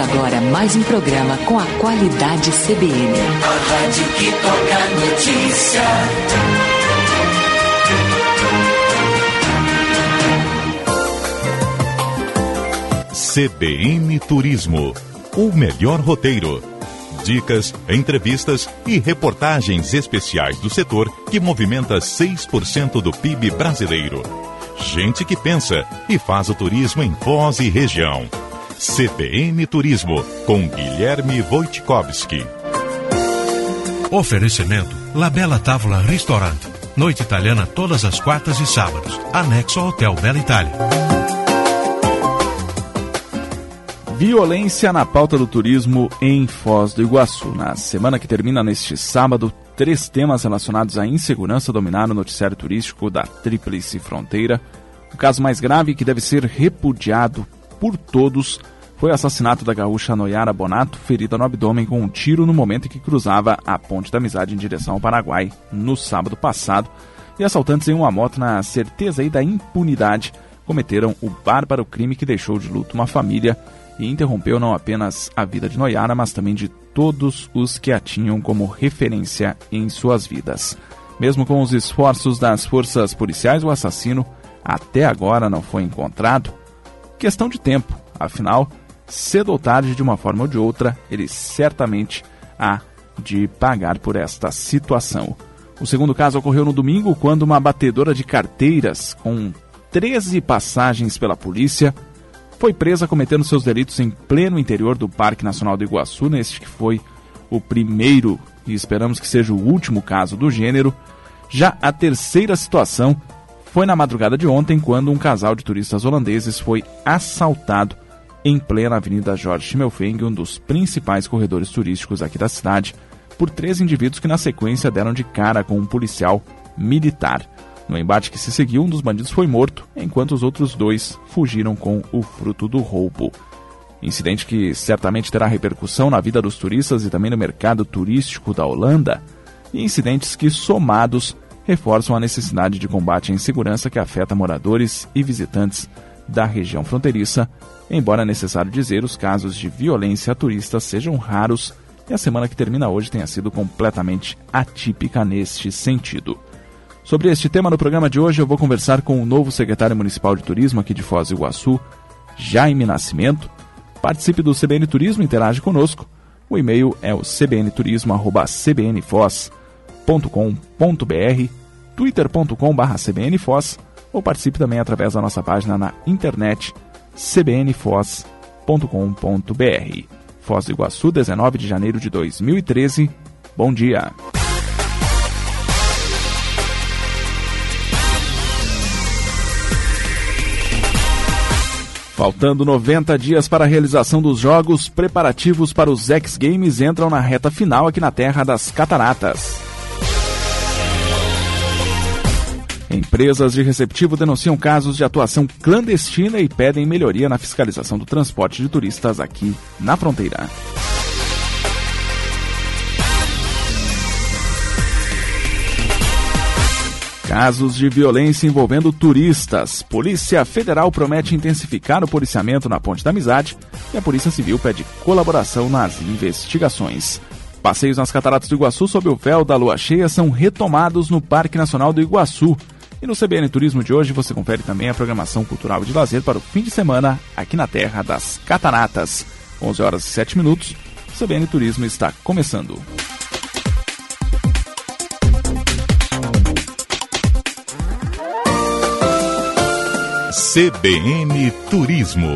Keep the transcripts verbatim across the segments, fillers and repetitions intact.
Começa agora mais um programa com a qualidade C B N. A rádio que toca notícia. C B N Turismo, o melhor roteiro. Dicas, entrevistas e reportagens especiais do setor que movimenta seis por cento do P I B brasileiro. Gente que pensa e faz o turismo em Foz e região. C B N Turismo, com Guilherme Wojtkowski. Oferecimento Labella Tavola Ristorante. Noite italiana todas as quartas e sábados. Anexo ao Hotel Bela Itália. Violência na pauta do turismo em Foz do Iguaçu. Na semana que termina neste sábado, três temas relacionados à insegurança dominaram o noticiário turístico da Tríplice Fronteira. O caso mais grave, que deve ser repudiado por todos, foi o assassinato da gaúcha Noyara Bonato, ferida no abdômen com um tiro no momento em que cruzava a Ponte da Amizade em direção ao Paraguai, no sábado passado. E assaltantes em uma moto, na certeza aí da impunidade, cometeram o bárbaro crime que deixou de luto uma família e interrompeu não apenas a vida de Noyara, mas também de todos os que a tinham como referência em suas vidas. Mesmo com os esforços das forças policiais, o assassino até agora não foi encontrado. Questão de tempo, afinal, cedo ou tarde, de uma forma ou de outra, ele certamente há de pagar por esta situação. O segundo caso ocorreu no domingo, quando uma batedora de carteiras com treze passagens pela polícia foi presa cometendo seus delitos em pleno interior do Parque Nacional do Iguaçu, neste que foi o primeiro e esperamos que seja o último caso do gênero. Já a terceira situação foi na madrugada de ontem, quando um casal de turistas holandeses foi assaltado em plena Avenida Jorge Schimmelfeng, um dos principais corredores turísticos aqui da cidade, por três indivíduos que na sequência deram de cara com um policial militar. No embate que se seguiu, um dos bandidos foi morto, enquanto os outros dois fugiram com o fruto do roubo. Incidente que certamente terá repercussão na vida dos turistas e também no mercado turístico da Holanda, e incidentes que, somados, reforçam a necessidade de combate à insegurança que afeta moradores e visitantes da região fronteiriça, embora é necessário dizer, os casos de violência a turistas sejam raros e a semana que termina hoje tenha sido completamente atípica neste sentido. Sobre este tema, no programa de hoje, eu vou conversar com o novo secretário municipal de turismo aqui de Foz do Iguaçu, Jaime Nascimento. Participe do C B N Turismo, interage conosco. O e-mail é o c b n turismo arroba c b n foz ponto com ponto b r, twitter ponto com barra c b n foz, ou participe também através da nossa página na internet c b n foz ponto com ponto b r. Foz do Iguaçu, dezenove de janeiro de dois mil e treze. Bom dia. Faltando noventa dias para a realização dos jogos, preparativos para os X Games entram na reta final aqui na Terra das Cataratas. Empresas de receptivo denunciam casos de atuação clandestina e pedem melhoria na fiscalização do transporte de turistas aqui na fronteira. Casos de violência envolvendo turistas. Polícia Federal promete intensificar o policiamento na Ponte da Amizade e a Polícia Civil pede colaboração nas investigações. Passeios nas Cataratas do Iguaçu sob o véu da lua cheia são retomados no Parque Nacional do Iguaçu. E no C B N Turismo de hoje você confere também a programação cultural e de lazer para o fim de semana aqui na Terra das Cataratas. onze horas e sete minutos, o C B N Turismo está começando. C B N Turismo.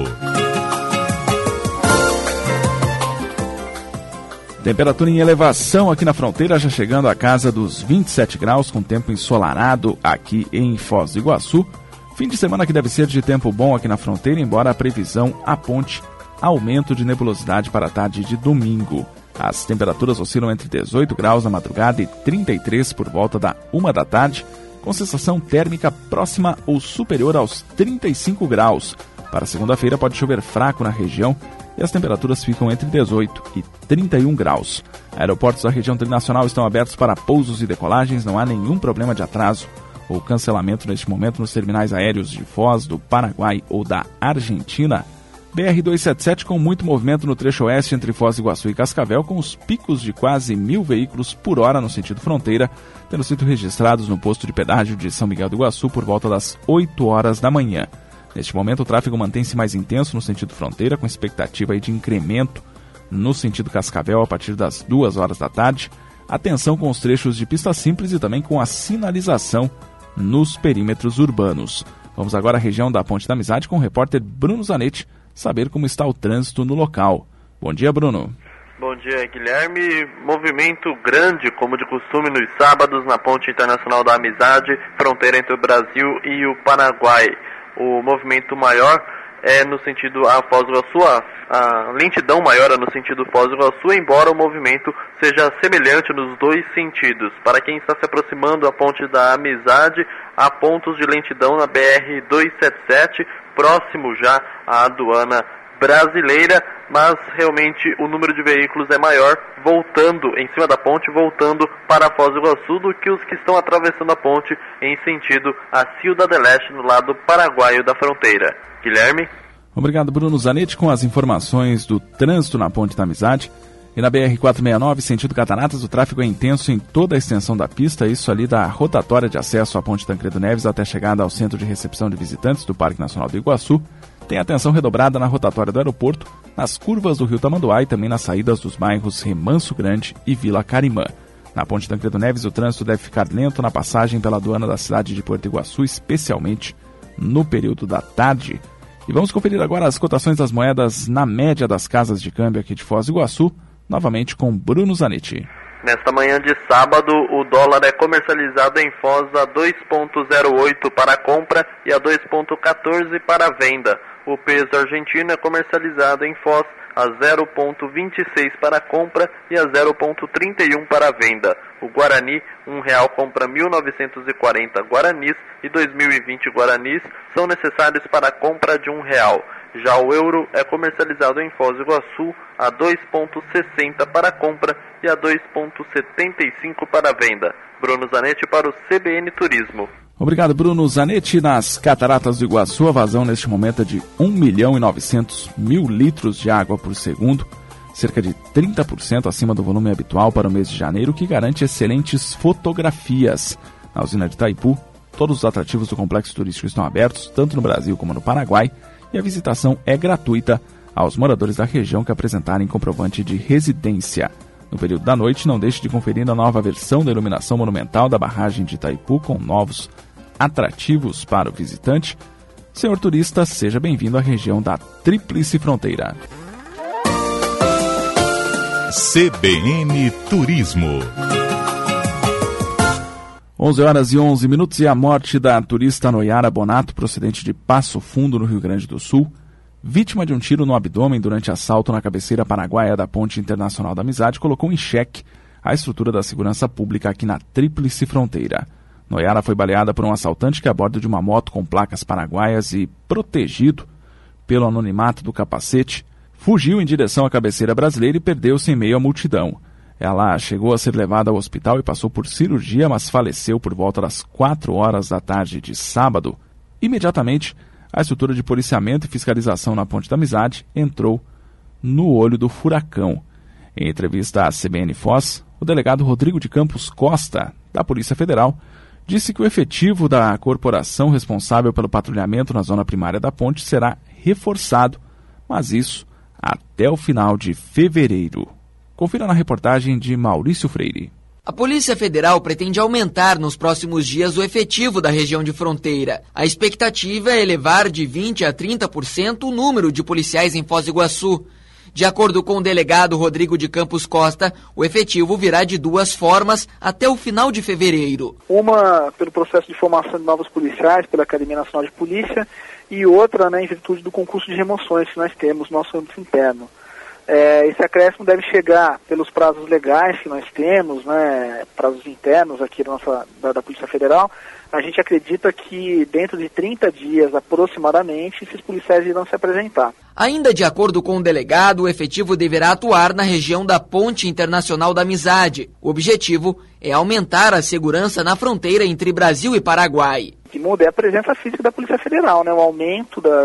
Temperatura em elevação aqui na fronteira, já chegando à casa dos vinte e sete graus, com tempo ensolarado aqui em Foz do Iguaçu. Fim de semana que deve ser de tempo bom aqui na fronteira, embora a previsão aponte aumento de nebulosidade para a tarde de domingo. As temperaturas oscilam entre dezoito graus na madrugada e trinta e três por volta da uma da tarde, com sensação térmica próxima ou superior aos trinta e cinco graus. Para segunda-feira pode chover fraco na região e as temperaturas ficam entre dezoito e trinta e um graus. Aeroportos da região trinacional estão abertos para pousos e decolagens, não há nenhum problema de atraso ou cancelamento neste momento nos terminais aéreos de Foz, do Paraguai ou da Argentina. B R duzentos e setenta e sete com muito movimento no trecho oeste entre Foz do Iguaçu e Cascavel, com os picos de quase mil veículos por hora no sentido fronteira, tendo sido registrados no posto de pedágio de São Miguel do Iguaçu por volta das oito horas da manhã. Neste momento, o tráfego mantém-se mais intenso no sentido fronteira, com expectativa de incremento no sentido Cascavel a partir das duas horas da tarde. Atenção com os trechos de pista simples e também com a sinalização nos perímetros urbanos. Vamos agora à região da Ponte da Amizade com o repórter Bruno Zanetti, saber como está o trânsito no local. Bom dia, Bruno. Bom dia, Guilherme. Movimento grande, como de costume, nos sábados na Ponte Internacional da Amizade, fronteira entre o Brasil e o Paraguai. O movimento maior é no sentido a Foz do Iguaçu, a, a lentidão maior é no sentido Foz do Iguaçu, embora o movimento seja semelhante nos dois sentidos. Para quem está se aproximando da Ponte da Amizade, há pontos de lentidão na B R duzentos e setenta e sete, próximo já à aduana brasileira, mas realmente o número de veículos é maior voltando em cima da ponte, voltando para Foz do Iguaçu, do que os que estão atravessando a ponte em sentido a Ciudad del Este, no lado paraguaio da fronteira. Guilherme? Obrigado, Bruno Zanetti, com as informações do trânsito na Ponte da Amizade. E na B R quatrocentos e sessenta e nove, sentido Cataratas, o tráfego é intenso em toda a extensão da pista, isso ali da rotatória de acesso à Ponte Tancredo Neves até a chegada ao Centro de Recepção de Visitantes do Parque Nacional do Iguaçu. Tem atenção redobrada na rotatória do aeroporto, nas curvas do Rio Tamanduá e também nas saídas dos bairros Remanso Grande e Vila Carimã. Na Ponte Tancredo Neves, o trânsito deve ficar lento na passagem pela aduana da cidade de Porto Iguaçu, especialmente no período da tarde. E vamos conferir agora as cotações das moedas na média das casas de câmbio aqui de Foz do Iguaçu, novamente com Bruno Zanetti. Nesta manhã de sábado, o dólar é comercializado em Foz a dois vírgula zero oito para a compra e a dois vírgula quatorze para a venda. O peso argentino é comercializado em Foz a zero vírgula vinte e seis para a compra e a zero vírgula trinta e um para a venda. O Guarani, um real compra mil novecentos e quarenta guaranis e dois mil e vinte guaranis são necessários para a compra de um real. Já o euro é comercializado em Foz do Iguaçu a dois vírgula sessenta para a compra e a dois vírgula setenta e cinco para a venda. Bruno Zanetti para o C B N Turismo. Obrigado, Bruno Zanetti. Nas Cataratas do Iguaçu, a vazão neste momento é de um milhão e novecentos mil litros de água por segundo, cerca de trinta por cento acima do volume habitual para o mês de janeiro, que garante excelentes fotografias. Na usina de Itaipu, todos os atrativos do complexo turístico estão abertos, tanto no Brasil como no Paraguai, e a visitação é gratuita aos moradores da região que apresentarem comprovante de residência. No período da noite, não deixe de conferir a nova versão da iluminação monumental da barragem de Itaipu, com novos atrativos para o visitante. Senhor turista, seja bem-vindo à região da Tríplice Fronteira. C B N Turismo. onze horas e onze minutos e a morte da turista Noyara Bonato, procedente de Passo Fundo, no Rio Grande do Sul, vítima de um tiro no abdômen durante assalto na cabeceira paraguaia da Ponte Internacional da Amizade, colocou em xeque a estrutura da segurança pública aqui na Tríplice Fronteira. Noyara foi baleada por um assaltante que, a bordo de uma moto com placas paraguaias e protegido pelo anonimato do capacete, fugiu em direção à cabeceira brasileira e perdeu-se em meio à multidão. Ela chegou a ser levada ao hospital e passou por cirurgia, mas faleceu por volta das quatro horas da tarde de sábado. Imediatamente, a estrutura de policiamento e fiscalização na Ponte da Amizade entrou no olho do furacão. Em entrevista à C B N Foz, o delegado Rodrigo de Campos Costa, da Polícia Federal, disse que o efetivo da corporação responsável pelo patrulhamento na zona primária da ponte será reforçado, mas isso até o final de fevereiro. Confira na reportagem de Maurício Freire. A Polícia Federal pretende aumentar nos próximos dias o efetivo da região de fronteira. A expectativa é elevar de vinte a trinta por cento o número de policiais em Foz do Iguaçu. De acordo com o delegado Rodrigo de Campos Costa, o efetivo virá de duas formas até o final de fevereiro. Uma pelo processo de formação de novos policiais pela Academia Nacional de Polícia e outra, né, em virtude do concurso de remoções que nós temos no nosso âmbito interno. É, esse acréscimo deve chegar pelos prazos legais que nós temos, né, prazos internos aqui da, nossa, da, da Polícia Federal. A gente acredita que dentro de trinta dias aproximadamente esses policiais irão se apresentar. Ainda de acordo com o delegado, o efetivo deverá atuar na região da Ponte Internacional da Amizade. O objetivo é aumentar a segurança na fronteira entre Brasil e Paraguai. O que muda é a presença física da Polícia Federal, né, o aumento da,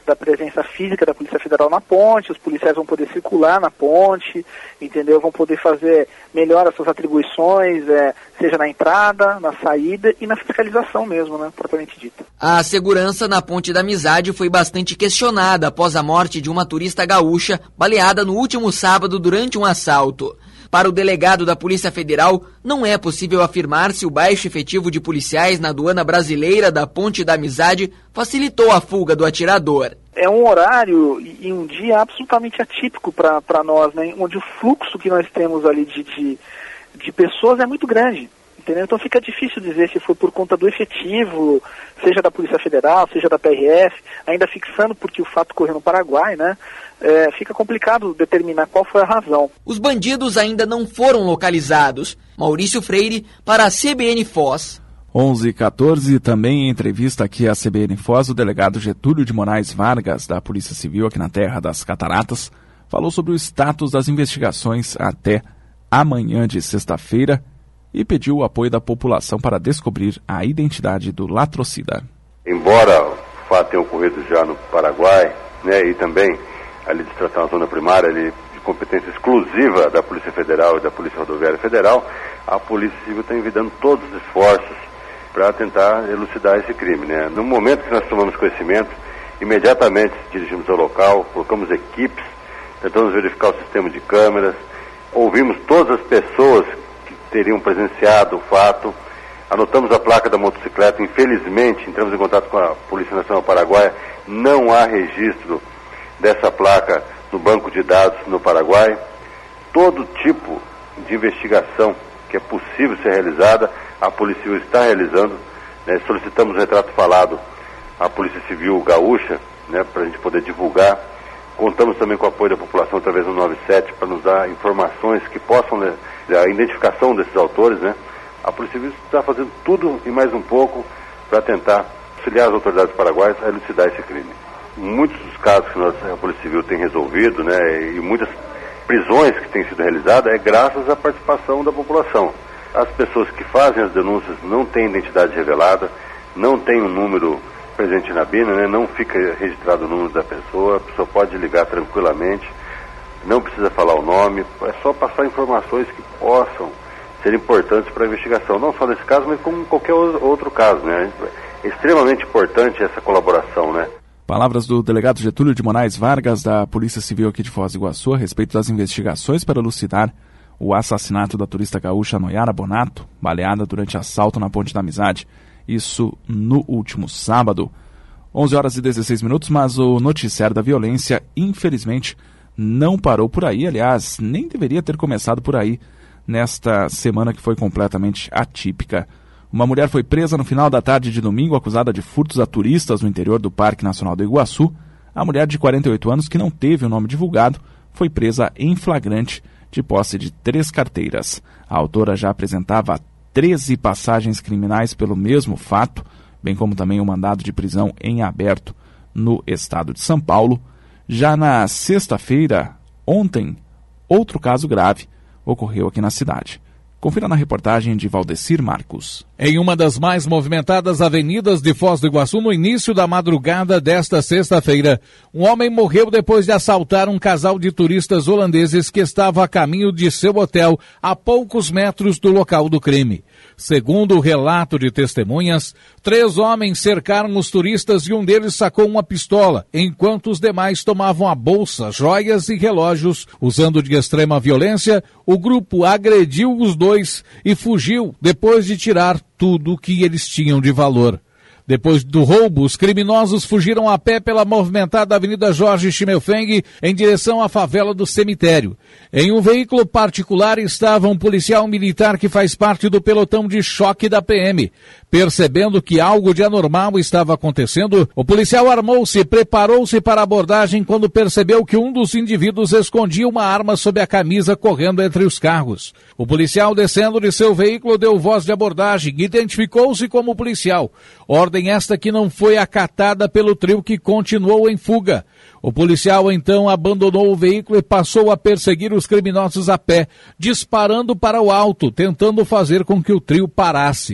da presença física da Polícia Federal na ponte, os policiais vão poder circular na ponte, entendeu? Vão poder fazer melhor as suas atribuições, é, seja na entrada, na saída e na fiscalização mesmo, né, propriamente dita. A segurança na Ponte da Amizade foi bastante questionada após a morte de uma turista gaúcha baleada no último sábado durante um assalto. Para o delegado da Polícia Federal, não é possível afirmar se o baixo efetivo de policiais na aduana brasileira da Ponte da Amizade facilitou a fuga do atirador. É um horário e um dia absolutamente atípico para nós, né, onde o fluxo que nós temos ali de, de, de pessoas é muito grande. Entendeu? Então fica difícil dizer se foi por conta do efetivo, seja da Polícia Federal, seja da P R F, ainda fixando porque o fato ocorreu no Paraguai, né? É, fica complicado determinar qual foi a razão. Os bandidos ainda não foram localizados. Maurício Freire, para a C B N Foz. onze e quatorze, também em entrevista aqui à C B N Foz, o delegado Getúlio de Moraes Vargas, da Polícia Civil aqui na Terra das Cataratas, falou sobre o status das investigações até amanhã de sexta-feira e pediu o apoio da população para descobrir a identidade do latrocida. Embora o fato tenha ocorrido já no Paraguai, né, e também ali de tratar uma zona primária ali, de competência exclusiva da Polícia Federal e da Polícia Rodoviária Federal, a Polícia Civil está envidando todos os esforços para tentar elucidar esse crime, né? No momento que nós tomamos conhecimento, imediatamente dirigimos ao local, colocamos equipes, tentamos verificar o sistema de câmeras, ouvimos todas as pessoas que teriam presenciado o fato, anotamos a placa da motocicleta, infelizmente entramos em contato com a Polícia Nacional Paraguaia, não há registro dessa placa no banco de dados no Paraguai. Todo tipo de investigação que é possível ser realizada, a Polícia Civil está realizando, né? Solicitamos um retrato falado à Polícia Civil Gaúcha, né, para a gente poder divulgar. Contamos também com o apoio da população através do nove sete para nos dar informações que possam, né, a identificação desses autores, né? A Polícia Civil está fazendo tudo e mais um pouco para tentar auxiliar as autoridades paraguaias a elucidar esse crime. Muitos dos casos que nós, a Polícia Civil tem resolvido, né, e muitas prisões que têm sido realizadas é graças à participação da população. As pessoas que fazem as denúncias não têm identidade revelada, não tem um número presente na B I N, né, não fica registrado o número da pessoa, a pessoa pode ligar tranquilamente, não precisa falar o nome, é só passar informações que possam ser importantes para a investigação, não só nesse caso, mas como em qualquer outro caso, né. É extremamente importante essa colaboração, né. Palavras do delegado Getúlio de Moraes Vargas, da Polícia Civil aqui de Foz do Iguaçu, a respeito das investigações para elucidar o assassinato da turista gaúcha Noyara Bonato, baleada durante assalto na Ponte da Amizade, isso no último sábado. onze horas e dezesseis minutos, mas o noticiário da violência, infelizmente, não parou por aí, aliás, nem deveria ter começado por aí, nesta semana que foi completamente atípica. Uma mulher foi presa no final da tarde de domingo, acusada de furtos a turistas no interior do Parque Nacional do Iguaçu. A mulher de quarenta e oito anos, que não teve o nome divulgado, foi presa em flagrante de posse de três carteiras. A autora já apresentava treze passagens criminais pelo mesmo fato, bem como também um mandado de prisão em aberto no estado de São Paulo. Já na sexta-feira, ontem, outro caso grave ocorreu aqui na cidade. Confira na reportagem de Valdecir Marcos. Em uma das mais movimentadas avenidas de Foz do Iguaçu, no início da madrugada desta sexta-feira, um homem morreu depois de assaltar um casal de turistas holandeses que estava a caminho de seu hotel a poucos metros do local do crime. Segundo o relato de testemunhas, três homens cercaram os turistas e um deles sacou uma pistola, enquanto os demais tomavam a bolsa, joias e relógios. Usando de extrema violência, o grupo agrediu os dois e fugiu depois de tirar tudo que eles tinham de valor. Depois do roubo, os criminosos fugiram a pé pela movimentada Avenida Jorge Schimmelfeng em direção à favela do cemitério. Em um veículo particular estava um policial militar que faz parte do pelotão de choque da P M. Percebendo que algo de anormal estava acontecendo, o policial armou-se e preparou-se para a abordagem quando percebeu que um dos indivíduos escondia uma arma sob a camisa correndo entre os carros. O policial, descendo de seu veículo, deu voz de abordagem e identificou-se como policial. Ordem esta que não foi acatada pelo trio, que continuou em fuga. O policial então abandonou o veículo e passou a perseguir os criminosos a pé, disparando para o alto, tentando fazer com que o trio parasse.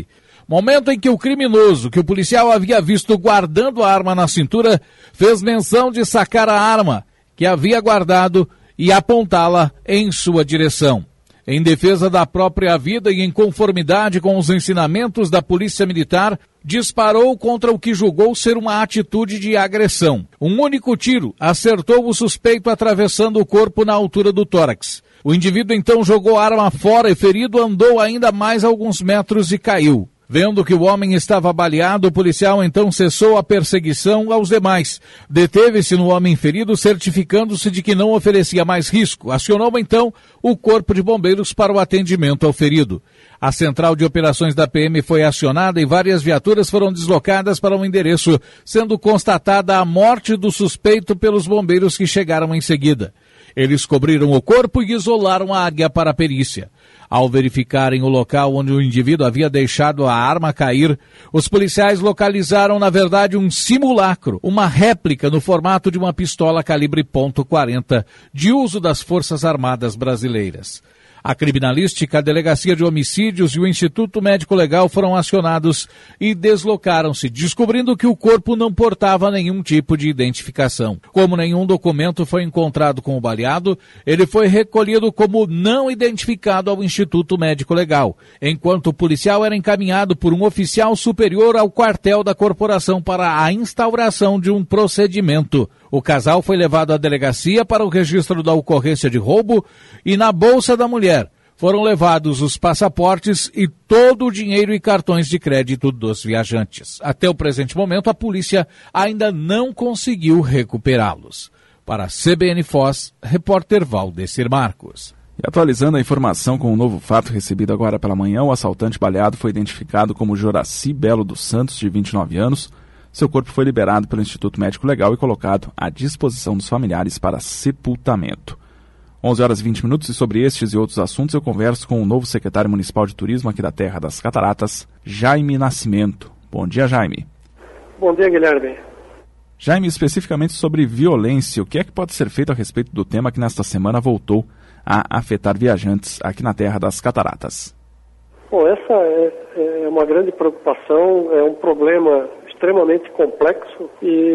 Momento em que o criminoso, que o policial havia visto guardando a arma na cintura, fez menção de sacar a arma que havia guardado e apontá-la em sua direção. Em defesa da própria vida e em conformidade com os ensinamentos da Polícia Militar, disparou contra o que julgou ser uma atitude de agressão. Um único tiro acertou o suspeito atravessando o corpo na altura do tórax. O indivíduo então jogou a arma fora e, ferido, andou ainda mais alguns metros e caiu. Vendo que o homem estava baleado, o policial então cessou a perseguição aos demais. Deteve-se no homem ferido, certificando-se de que não oferecia mais risco. Acionou então o Corpo de Bombeiros para o atendimento ao ferido. A central de operações da P M foi acionada e várias viaturas foram deslocadas para o endereço, sendo constatada a morte do suspeito pelos bombeiros que chegaram em seguida. Eles cobriram o corpo e isolaram a área para a perícia. Ao verificarem o local onde o indivíduo havia deixado a arma cair, os policiais localizaram, na verdade, um simulacro, uma réplica no formato de uma pistola calibre ponto quarenta, de uso das Forças Armadas Brasileiras. A criminalística, a Delegacia de Homicídios e o Instituto Médico Legal foram acionados e deslocaram-se, descobrindo que o corpo não portava nenhum tipo de identificação. Como nenhum documento foi encontrado com o baleado, ele foi recolhido como não identificado ao Instituto Médico Legal, enquanto o policial era encaminhado por um oficial superior ao quartel da corporação para a instauração de um procedimento. O casal foi levado à delegacia para o registro da ocorrência de roubo e na bolsa da mulher foram levados os passaportes e todo o dinheiro e cartões de crédito dos viajantes. Até o presente momento, a polícia ainda não conseguiu recuperá-los. Para a C B N Foz, repórter Valdecir Marcos. E atualizando a informação com um novo fato recebido agora pela manhã, o assaltante baleado foi identificado como Joraci Belo dos Santos, de vinte e nove anos. Seu corpo foi liberado pelo Instituto Médico Legal e colocado à disposição dos familiares para sepultamento. onze horas e vinte minutos, e sobre estes e outros assuntos eu converso com o novo secretário municipal de turismo aqui da Terra das Cataratas, Jaime Nascimento. Bom dia, Jaime. Bom dia, Guilherme. Jaime, especificamente sobre violência, o que é que pode ser feito a respeito do tema que nesta semana voltou a afetar viajantes aqui na Terra das Cataratas? Bom, essa é, é uma grande preocupação, é um problema extremamente complexo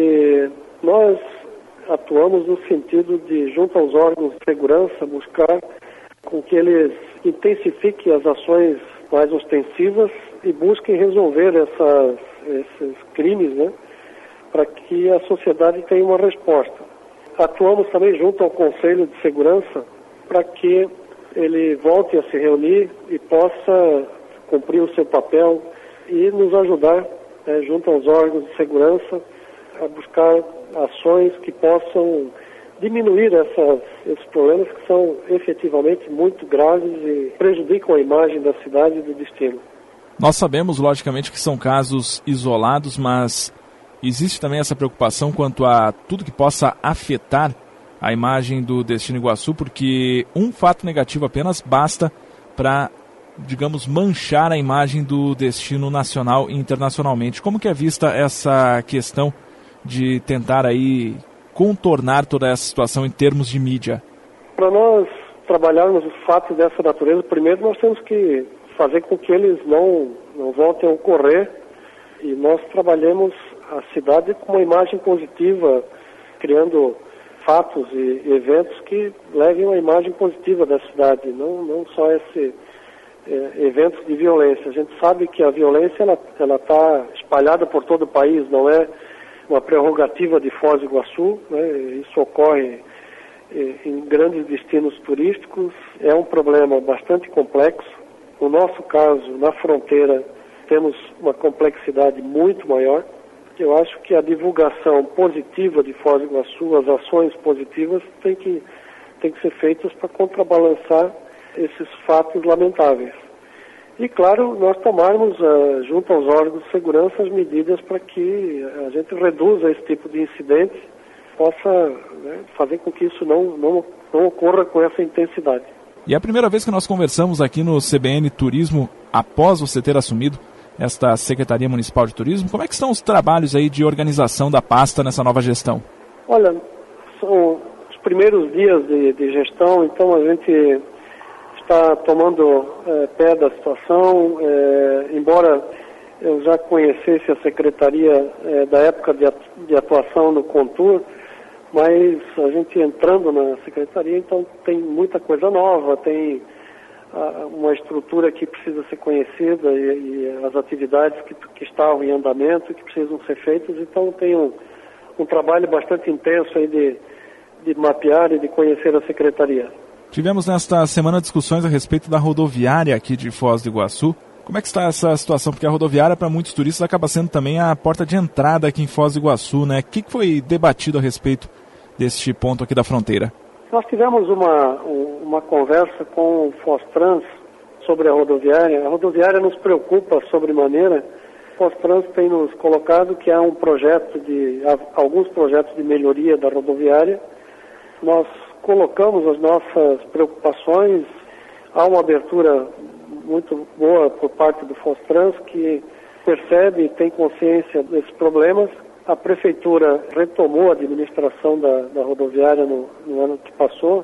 e nós atuamos no sentido de, junto aos órgãos de segurança, buscar com que eles intensifiquem as ações mais ostensivas e busquem resolver essas, esses crimes, né, para que a sociedade tenha uma resposta. Atuamos também junto ao Conselho de Segurança para que ele volte a se reunir e possa cumprir o seu papel e nos ajudar, é, junto aos órgãos de segurança, a buscar ações que possam diminuir essas, esses problemas que são efetivamente muito graves e prejudicam a imagem da cidade e do destino. Nós sabemos, logicamente, que são casos isolados, mas existe também essa preocupação quanto a tudo que possa afetar a imagem do Destino Iguaçu, porque um fato negativo apenas basta para, digamos, manchar a imagem do destino nacional e internacionalmente. Como que é vista essa questão de tentar aí contornar toda essa situação em termos de mídia? Para nós trabalharmos os fatos dessa natureza, primeiro nós temos que fazer com que eles não, não voltem a ocorrer e nós trabalhemos a cidade com uma imagem positiva, criando fatos e eventos que levem uma imagem positiva da cidade, não, não só esse é, eventos de violência. A gente sabe que a violência ela ela está espalhada por todo o país, não é uma prerrogativa de Foz do Iguaçu, né? Isso ocorre é, em grandes destinos turísticos, é um problema bastante complexo. No nosso caso, na fronteira, temos uma complexidade muito maior. Eu acho que a divulgação positiva de Foz do Iguaçu, as ações positivas, tem que, tem que ser feitas para contrabalançar esses fatos lamentáveis. E, claro, nós tomarmos, uh, junto aos órgãos de segurança, as medidas para que a gente reduza esse tipo de incidente, possa, né, fazer com que isso não, não, não ocorra com essa intensidade. E é a primeira vez que nós conversamos aqui no C B N Turismo, após você ter assumido esta Secretaria Municipal de Turismo. Como é que estão os trabalhos aí de organização da pasta nessa nova gestão? Olha, são os primeiros dias de, de gestão, então a gente está tomando é, pé da situação, é, embora eu já conhecesse a Secretaria é, da época de, de atuação no Contur, mas a gente entrando na Secretaria, então tem muita coisa nova, tem a, uma estrutura que precisa ser conhecida e, e as atividades que, que estavam em andamento que precisam ser feitas, então tem um, um trabalho bastante intenso aí de, de mapear e de conhecer a Secretaria. Tivemos nesta semana discussões a respeito da rodoviária aqui de Foz do Iguaçu. Como é que está essa situação? Porque a rodoviária, para muitos turistas, acaba sendo também a porta de entrada aqui em Foz do Iguaçu, né? O que foi debatido a respeito deste ponto aqui da fronteira? Nós tivemos uma, uma conversa com o Fostrans sobre a rodoviária. A rodoviária nos preocupa sobremaneira. O Fostrans tem nos colocado que há um projeto de, há alguns projetos de melhoria da rodoviária. Nós colocamos as nossas preocupações, há uma abertura muito boa por parte do Fostrans, que percebe e tem consciência desses problemas. A Prefeitura retomou a administração da, da rodoviária no, no ano que passou,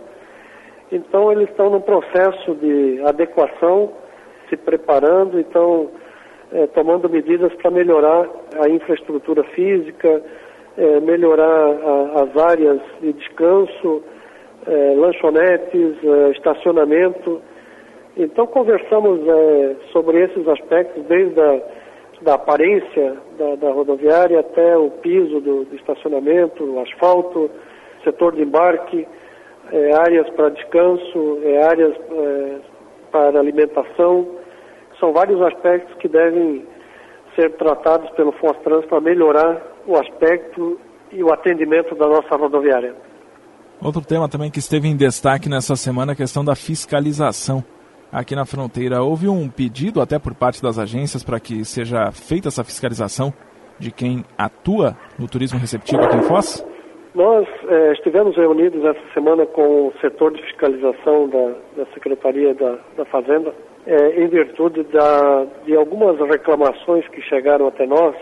então eles estão num processo de adequação, se preparando, então é, tomando medidas para melhorar a infraestrutura física, é, melhorar a, as áreas de descanso, É, lanchonetes, é, estacionamento. Então conversamos é, sobre esses aspectos, desde a da aparência da, da rodoviária até o piso do, do estacionamento, o asfalto, setor de embarque, é, áreas para descanso, é, áreas é, para alimentação. São vários aspectos que devem ser tratados pelo Fostrans para melhorar o aspecto e o atendimento da nossa rodoviária. Outro tema também que esteve em destaque nessa semana é a questão da fiscalização aqui na fronteira. Houve um pedido até por parte das agências para que seja feita essa fiscalização de quem atua no turismo receptivo aqui em Foz? Nós é, estivemos reunidos essa semana com o setor de fiscalização da, da Secretaria da, da Fazenda, é, em virtude da, de algumas reclamações que chegaram até nós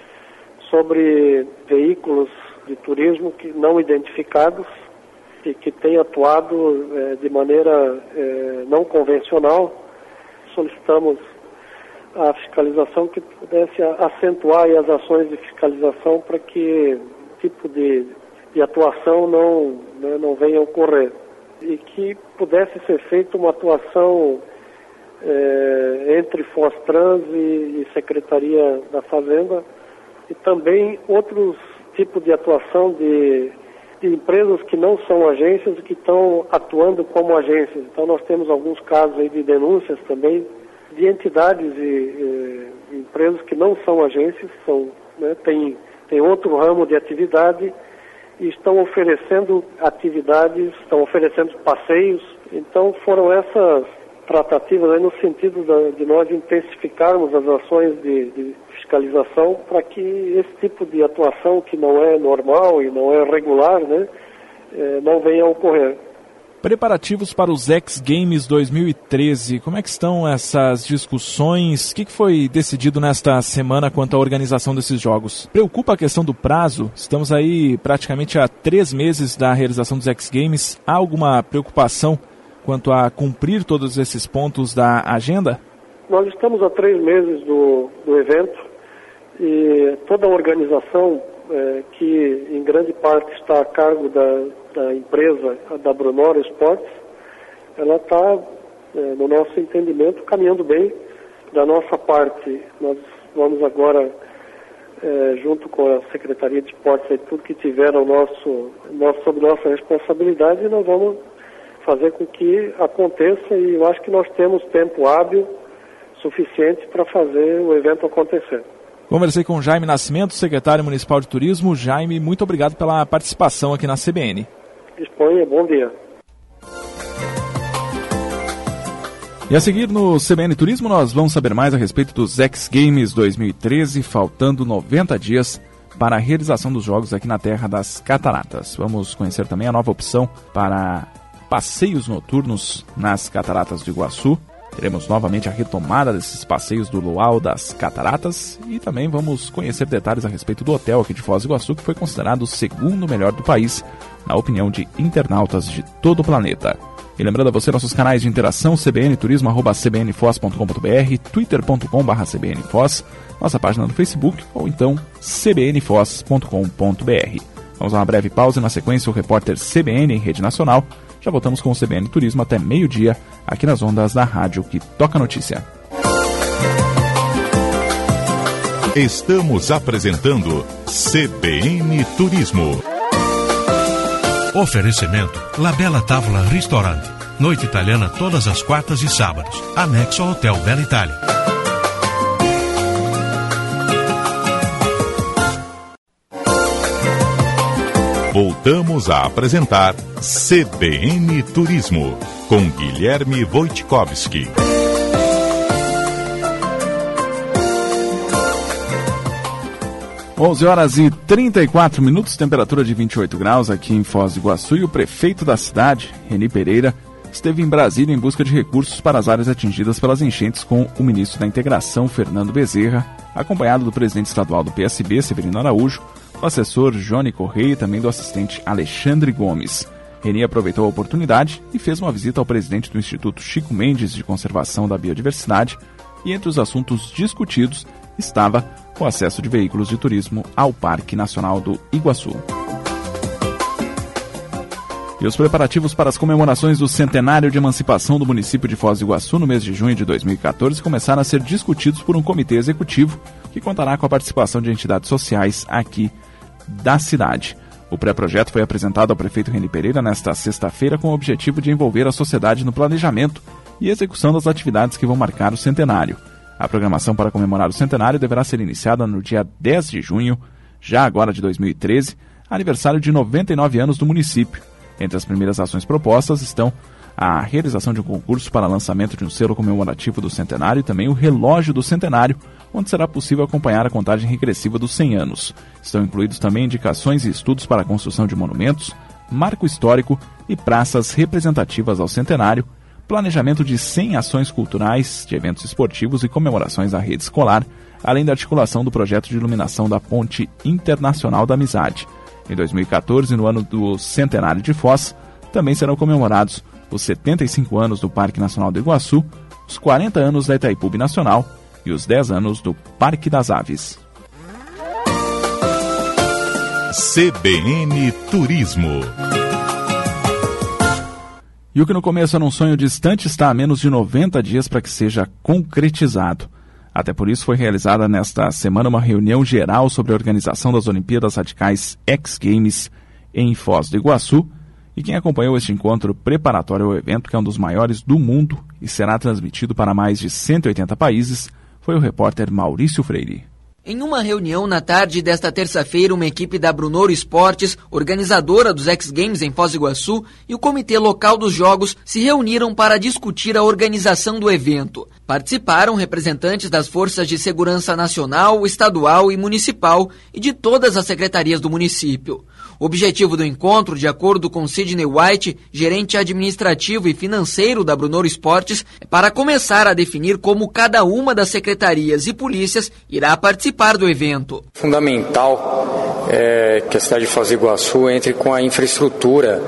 sobre veículos de turismo que não identificados e que tem atuado é, de maneira é, não convencional. Solicitamos a fiscalização que pudesse acentuar as ações de fiscalização para que tipo de, de atuação não, né, não venha a ocorrer. E que pudesse ser feita uma atuação é, entre Fostrans e, e Secretaria da Fazenda e também outros tipos de atuação de de empresas que não são agências e que estão atuando como agências. Então nós temos alguns casos aí de denúncias também de entidades e, e empresas que não são agências, são, né, tem, tem outro ramo de atividade e estão oferecendo atividades, estão oferecendo passeios. Então foram essas tratativas aí no sentido da, de nós intensificarmos as ações de, de fiscalização para que esse tipo de atuação que não é normal e não é regular, né, é, não venha a ocorrer. Preparativos para os X Games dois mil e treze, como é que estão essas discussões? O que foi decidido nesta semana quanto à organização desses jogos? Preocupa a questão do prazo? Estamos aí praticamente há três meses da realização dos X Games. Há alguma preocupação quanto a cumprir todos esses pontos da agenda? Nós estamos há três meses do, do evento e toda a organização é, que em grande parte está a cargo da, da empresa, da Brunora Esportes, ela está, é, no nosso entendimento, caminhando bem. Da nossa parte, nós vamos agora, é, junto com a Secretaria de Esportes, e tudo que tiver ao nosso, nosso, sob nossa responsabilidade, nós vamos fazer com que aconteça e eu acho que nós temos tempo hábil suficiente para fazer o evento acontecer. Conversei com Jaime Nascimento, secretário municipal de turismo. Jaime, muito obrigado pela participação aqui na C B N. Disponha, bom dia. E a seguir no C B N Turismo nós vamos saber mais a respeito dos X Games dois mil e treze, faltando noventa dias para a realização dos jogos aqui na Terra das Cataratas. Vamos conhecer também a nova opção para passeios noturnos nas Cataratas do Iguaçu. Teremos novamente a retomada desses passeios do Luau das Cataratas e também vamos conhecer detalhes a respeito do hotel aqui de Foz do Iguaçu, que foi considerado o segundo melhor do país, na opinião de internautas de todo o planeta. E lembrando a você nossos canais de interação, cbnturismo, arroba cbnfoz ponto com ponto br, twitter ponto com barra cbnfoz, nossa página no Facebook ou então cbnfoz ponto com ponto br. Vamos a uma breve pausa e na sequência o repórter C B N em rede nacional. Já voltamos com o C B N Turismo até meio-dia, aqui nas ondas da rádio que toca notícia. Estamos apresentando C B N Turismo. Oferecimento Labella Tavola Ristorante. Noite italiana todas as quartas e sábados. Anexo ao Hotel Bella Itália. Voltamos a apresentar C B N Turismo com Guilherme Wojtkowski. onze horas e trinta e quatro minutos, temperatura de vinte e oito graus aqui em Foz do Iguaçu, e o prefeito da cidade, Reni Pereira, esteve em Brasília em busca de recursos para as áreas atingidas pelas enchentes com o ministro da Integração, Fernando Bezerra, acompanhado do presidente estadual do P S B, Severino Araújo, do assessor Johnny Correia e também do assistente Alexandre Gomes. Reni aproveitou a oportunidade e fez uma visita ao presidente do Instituto Chico Mendes de Conservação da Biodiversidade, e entre os assuntos discutidos estava o acesso de veículos de turismo ao Parque Nacional do Iguaçu. E os preparativos para as comemorações do centenário de emancipação do município de Foz do Iguaçu no mês de junho de dois mil e catorze começaram a ser discutidos por um comitê executivo que contará com a participação de entidades sociais aqui da cidade. O pré-projeto foi apresentado ao prefeito Reni Pereira nesta sexta-feira com o objetivo de envolver a sociedade no planejamento e execução das atividades que vão marcar o centenário. A programação para comemorar o centenário deverá ser iniciada no dia dez de junho, já agora de dois mil e treze, aniversário de noventa e nove anos do município. Entre as primeiras ações propostas estão a realização de um concurso para lançamento de um selo comemorativo do centenário e também o relógio do centenário, onde será possível acompanhar a contagem regressiva dos cem anos. Estão incluídos também indicações e estudos para a construção de monumentos, marco histórico e praças representativas ao centenário, planejamento de cem ações culturais, de eventos esportivos e comemorações à rede escolar, além da articulação do projeto de iluminação da Ponte Internacional da Amizade. Em dois mil e catorze, no ano do centenário de Foz, também serão comemorados os setenta e cinco anos do Parque Nacional do Iguaçu, os quarenta anos da Itaipu Binacional e os dez anos do Parque das Aves. C B N Turismo. E o que no começo era um sonho distante está a menos de noventa dias para que seja concretizado. Até por isso foi realizada nesta semana uma reunião geral sobre a organização das Olimpíadas Radicais X Games em Foz do Iguaçu. E quem acompanhou este encontro preparatório ao evento, que é um dos maiores do mundo e será transmitido para mais de cento e oitenta países, foi o repórter Maurício Freire. Em uma reunião na tarde desta terça-feira, uma equipe da Brunoro Esportes, organizadora dos X Games em Foz do Iguaçu, e o comitê local dos Jogos se reuniram para discutir a organização do evento. Participaram representantes das Forças de Segurança Nacional, Estadual e Municipal e de todas as secretarias do município. O objetivo do encontro, de acordo com Sidney White, gerente administrativo e financeiro da Brunoro Esportes, é para começar a definir como cada uma das secretarias e polícias irá participar do evento. Fundamental é que a cidade de Foz do Iguaçu entre com a infraestrutura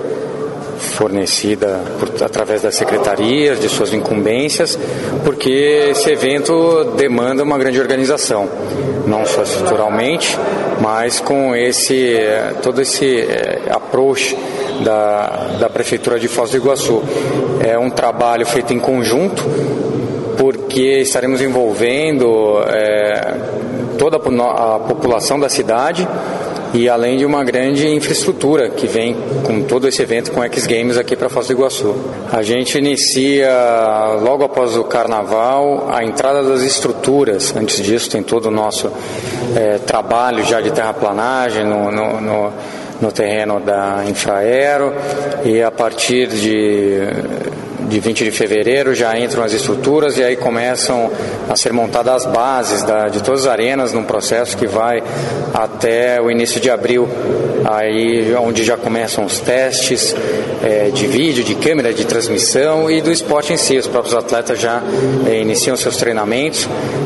fornecida por, através das secretarias, de suas incumbências, porque esse evento demanda uma grande organização, não só estruturalmente, mas com esse, todo esse é, approach da, da Prefeitura de Foz do Iguaçu. É um trabalho feito em conjunto, porque estaremos envolvendo é, toda a população da cidade, e além de uma grande infraestrutura que vem com todo esse evento com X Games aqui para Foz do Iguaçu. A gente inicia logo após o Carnaval a entrada das estruturas. Antes disso tem todo o nosso é, trabalho já de terraplanagem no, no, no, no terreno da Infraero, e a partir de... de vinte de fevereiro já entram as estruturas e aí começam a ser montadas as bases da, de todas as arenas, num processo que vai até o início de abril, aí onde já começam os testes é, de vídeo, de câmera, de transmissão e do esporte em si. Os próprios atletas já é, iniciam seus treinamentos,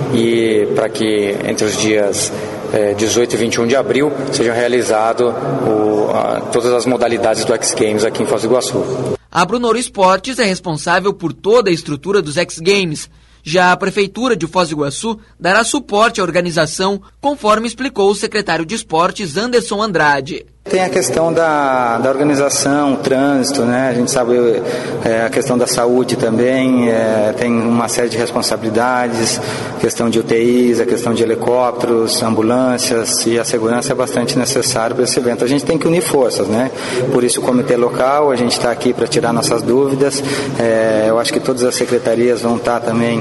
e para que entre os dias é, dezoito e vinte e um de abril sejam realizadas todas as modalidades do X Games aqui em Foz do Iguaçu. A Brunoro Esportes é responsável por toda a estrutura dos X Games. Já a Prefeitura de Foz do Iguaçu dará suporte à organização, conforme explicou o secretário de Esportes, Anderson Andrade. Tem a questão da, da organização, o trânsito, né? A gente sabe é, a questão da saúde também, é, tem uma série de responsabilidades, questão de U T Is, a questão de helicópteros, ambulâncias, e a segurança é bastante necessária para esse evento. A gente tem que unir forças, né? Por isso o comitê local, a gente está aqui para tirar nossas dúvidas. É, eu acho que todas as secretarias vão estar também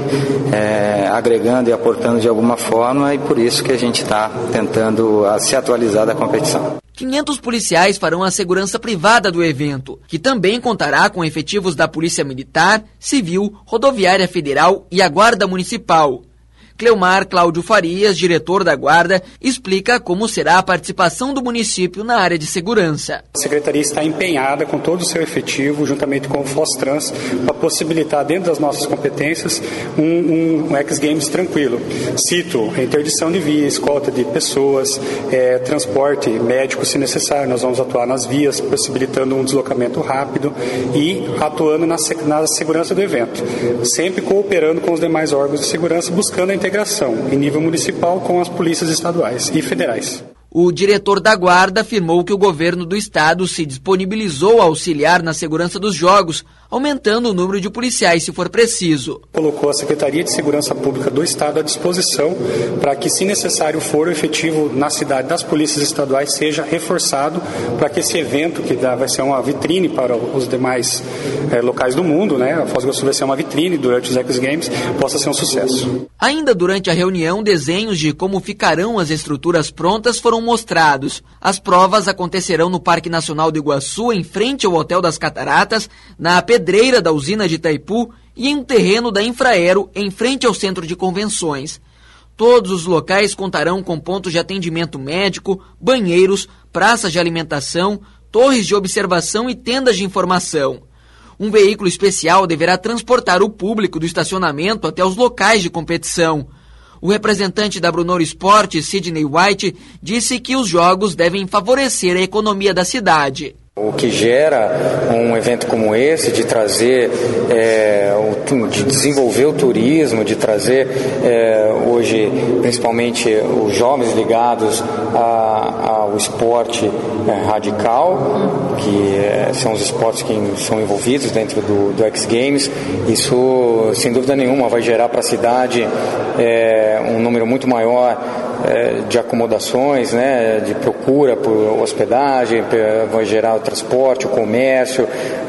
é, agregando e aportando de alguma forma, e por isso que a gente está tentando a, se atualizar da competição. quinhentos policiais farão a segurança privada do evento, que também contará com efetivos da Polícia Militar, Civil, Rodoviária Federal e a Guarda Municipal. Cleomar Cláudio Farias, diretor da Guarda, explica como será a participação do município na área de segurança. A Secretaria está empenhada com todo o seu efetivo, juntamente com o Fostrans, para possibilitar, dentro das nossas competências, um, um X Games tranquilo. Cito a interdição de via, escolta de pessoas, é, transporte médico, se necessário. Nós vamos atuar nas vias, possibilitando um deslocamento rápido e atuando na, na segurança do evento. Sempre cooperando com os demais órgãos de segurança, buscando a integração em nível municipal com as polícias estaduais e federais. O diretor da Guarda afirmou que o governo do estado se disponibilizou a auxiliar na segurança dos jogos, aumentando o número de policiais se for preciso. Colocou a Secretaria de Segurança Pública do Estado à disposição para que, se necessário for, o efetivo na cidade das polícias estaduais seja reforçado para que esse evento, que dá, vai ser uma vitrine para os demais é, locais do mundo, né? A Foz do Iguaçu vai ser uma vitrine durante os X Games, possa ser um sucesso. Ainda durante a reunião, desenhos de como ficarão as estruturas prontas foram mostrados. As provas acontecerão no Parque Nacional do Iguaçu, em frente ao Hotel das Cataratas, na pedreira da usina de Itaipu e em um terreno da Infraero, em frente ao Centro de Convenções. Todos os locais contarão com pontos de atendimento médico, banheiros, praças de alimentação, torres de observação e tendas de informação. Um veículo especial deverá transportar o público do estacionamento até os locais de competição. O representante da Brunoro Esportes, Sidney White, disse que os jogos devem favorecer a economia da cidade. O que gera um evento como esse, de trazer, é, o, de desenvolver o turismo, de trazer é, hoje principalmente os jovens ligados a, ao esporte é, radical, que é, são os esportes que são envolvidos dentro do, do X Games, isso sem dúvida nenhuma vai gerar para a cidade é, um número muito maior de acomodações, né, de procura por hospedagem, vai gerar o transporte, o comércio, a,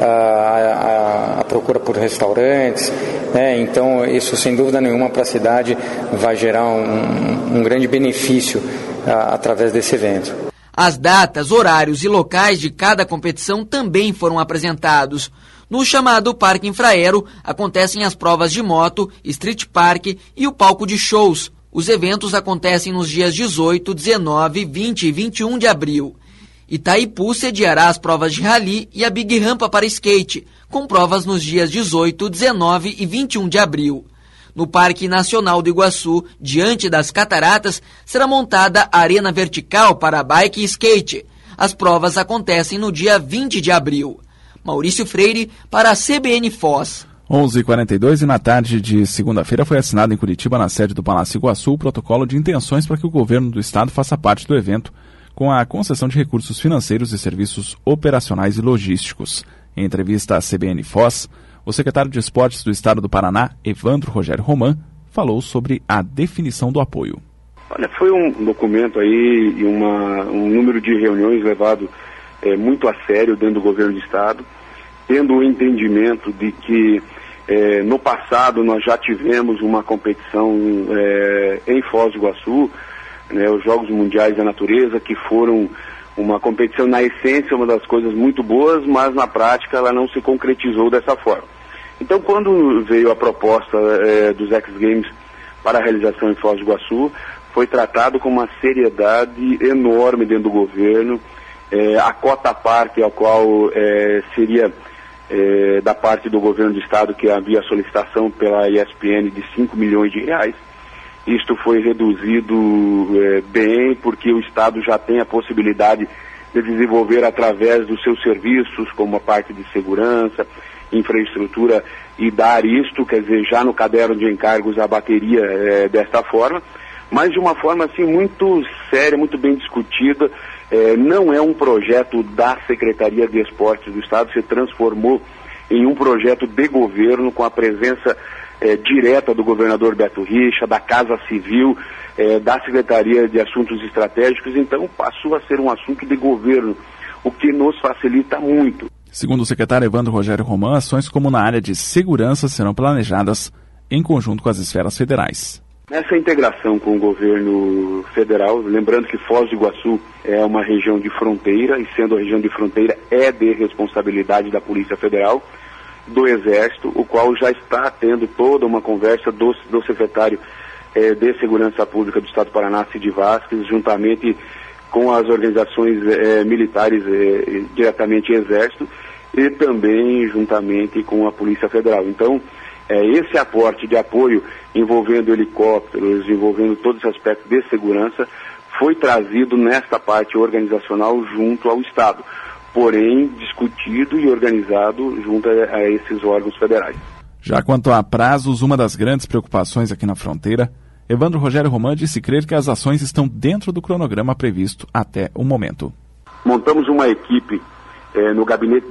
a, a procura por restaurantes, né, então isso sem dúvida nenhuma para a cidade vai gerar um, um grande benefício a, através desse evento. As datas, horários e locais de cada competição também foram apresentados. No chamado Parque Infraero acontecem as provas de moto, street park e o palco de shows. Os eventos acontecem nos dias dezoito, dezenove, vinte e vinte e um de abril. Itaipu sediará as provas de rally e a Big Rampa para skate, com provas nos dias dezoito, dezenove e vinte e um de abril. No Parque Nacional do Iguaçu, diante das cataratas, será montada a arena vertical para bike e skate. As provas acontecem no dia vinte de abril. Maurício Freire, para a C B N Foz. onze e quarenta e dois e na tarde de segunda-feira foi assinado em Curitiba, na sede do Palácio Iguaçu, o protocolo de intenções para que o governo do estado faça parte do evento, com a concessão de recursos financeiros e serviços operacionais e logísticos. Em entrevista à C B N Foz, o secretário de Esportes do estado do Paraná, Evandro Rogério Roman, falou sobre a definição do apoio. Olha, foi um documento aí e uma, um número de reuniões levado é, muito a sério dentro do governo do estado, tendo o entendimento de que É, no passado nós já tivemos uma competição é, em Foz do Iguaçu, né, os Jogos Mundiais da Natureza, que foram uma competição na essência, uma das coisas muito boas, mas na prática ela não se concretizou dessa forma. Então quando veio a proposta é, dos X Games para a realização em Foz do Iguaçu, foi tratado com uma seriedade enorme dentro do governo, é, a cota parte ao qual é, seria É, da parte do governo do estado, que havia solicitação pela E S P N de cinco milhões de reais. Isto foi reduzido é, bem, porque o estado já tem a possibilidade de desenvolver através dos seus serviços, como a parte de segurança, infraestrutura, e dar isto, quer dizer, já no caderno de encargos a bateria é, desta forma, mas de uma forma assim muito séria, muito bem discutida. É, não é um projeto da Secretaria de Esportes do Estado, se transformou em um projeto de governo com a presença é, direta do governador Beto Richa, da Casa Civil, é, da Secretaria de Assuntos Estratégicos, então passou a ser um assunto de governo, o que nos facilita muito. Segundo o secretário Evandro Rogério Roman, ações como na área de segurança serão planejadas em conjunto com as esferas federais. Nessa integração com o governo federal, lembrando que Foz do Iguaçu é uma região de fronteira, e sendo a região de fronteira é de responsabilidade da Polícia Federal, do Exército, o qual já está tendo toda uma conversa do, do secretário eh, de Segurança Pública do Estado do Paraná, Cid Vasquez, juntamente com as organizações eh, militares, eh, diretamente Exército, e também juntamente com a Polícia Federal. Então, É, esse aporte de apoio envolvendo helicópteros, envolvendo todo esse aspecto de segurança, foi trazido nesta parte organizacional junto ao Estado, porém discutido e organizado junto a, a esses órgãos federais. Já quanto a prazos, uma das grandes preocupações aqui na fronteira, Evandro Rogério Roman disse crer que as ações estão dentro do cronograma previsto até o momento. Montamos uma equipe É, no gabinete de